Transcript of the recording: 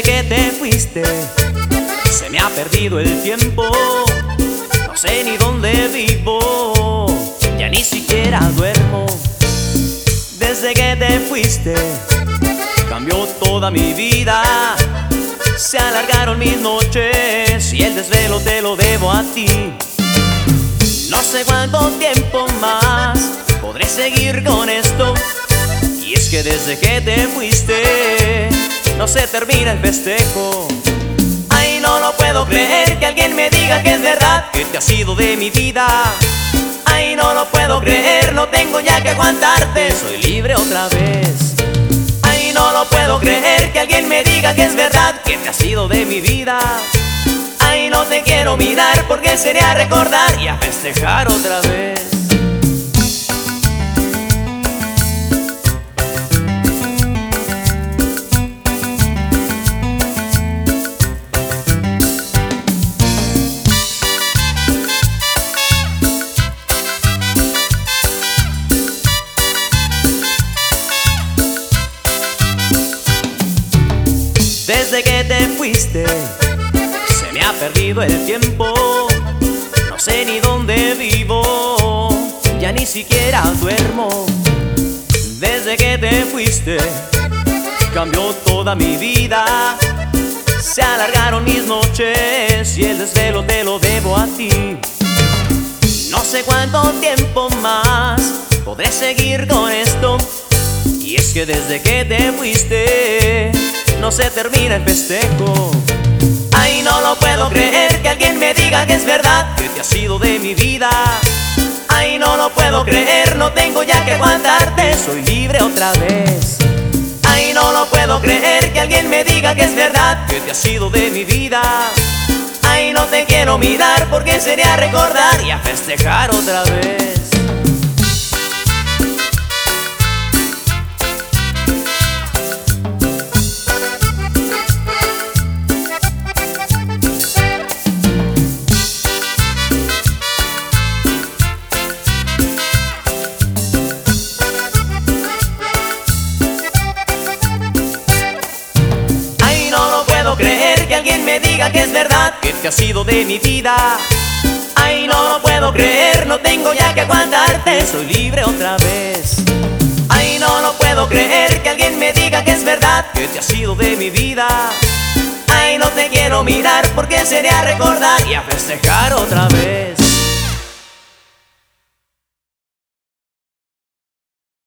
Desde que te fuiste, se me ha perdido el tiempo. No sé ni dónde vivo, ya ni siquiera duermo. Desde que te fuiste, cambió toda mi vida. Se alargaron mis noches y el desvelo te lo debo a ti. No sé cuánto tiempo más podré seguir con esto. Y es que desde que te fuiste, no se termina el festejo. Ay, no lo puedo creer que alguien me diga que es verdad, que te has ido de mi vida. Ay, no lo puedo creer, no tengo ya que aguantarte, soy libre otra vez. Ay, no lo puedo creer que alguien me diga que es verdad, que te has ido de mi vida. Ay, no te quiero mirar porque sería recordar y a festejar otra vez. Desde que te fuiste, se me ha perdido el tiempo. No sé ni dónde vivo, ya ni siquiera duermo. Desde que te fuiste, cambió toda mi vida. Se alargaron mis noches y el desvelo te lo debo a ti. No sé cuánto tiempo más podré seguir con esto. Y es que desde que te fuiste, no se termina el festejo. Ay, no lo puedo creer que alguien me diga que es verdad, que te has ido de mi vida. Ay, no lo puedo creer, no tengo ya que aguantarte, soy libre otra vez. Ay, no lo puedo creer que alguien me diga que es verdad, que te has ido de mi vida. Ay, no te quiero mirar porque sería recordar y a festejar otra vez. Creer que alguien me diga que es verdad, que te has ido de mi vida. Ay, no lo puedo creer, no tengo ya que aguantarte, soy libre otra vez. Ay, no lo puedo creer que alguien me diga que es verdad, que te has ido de mi vida. Ay, no te quiero mirar porque sería recordar y a festejar otra vez.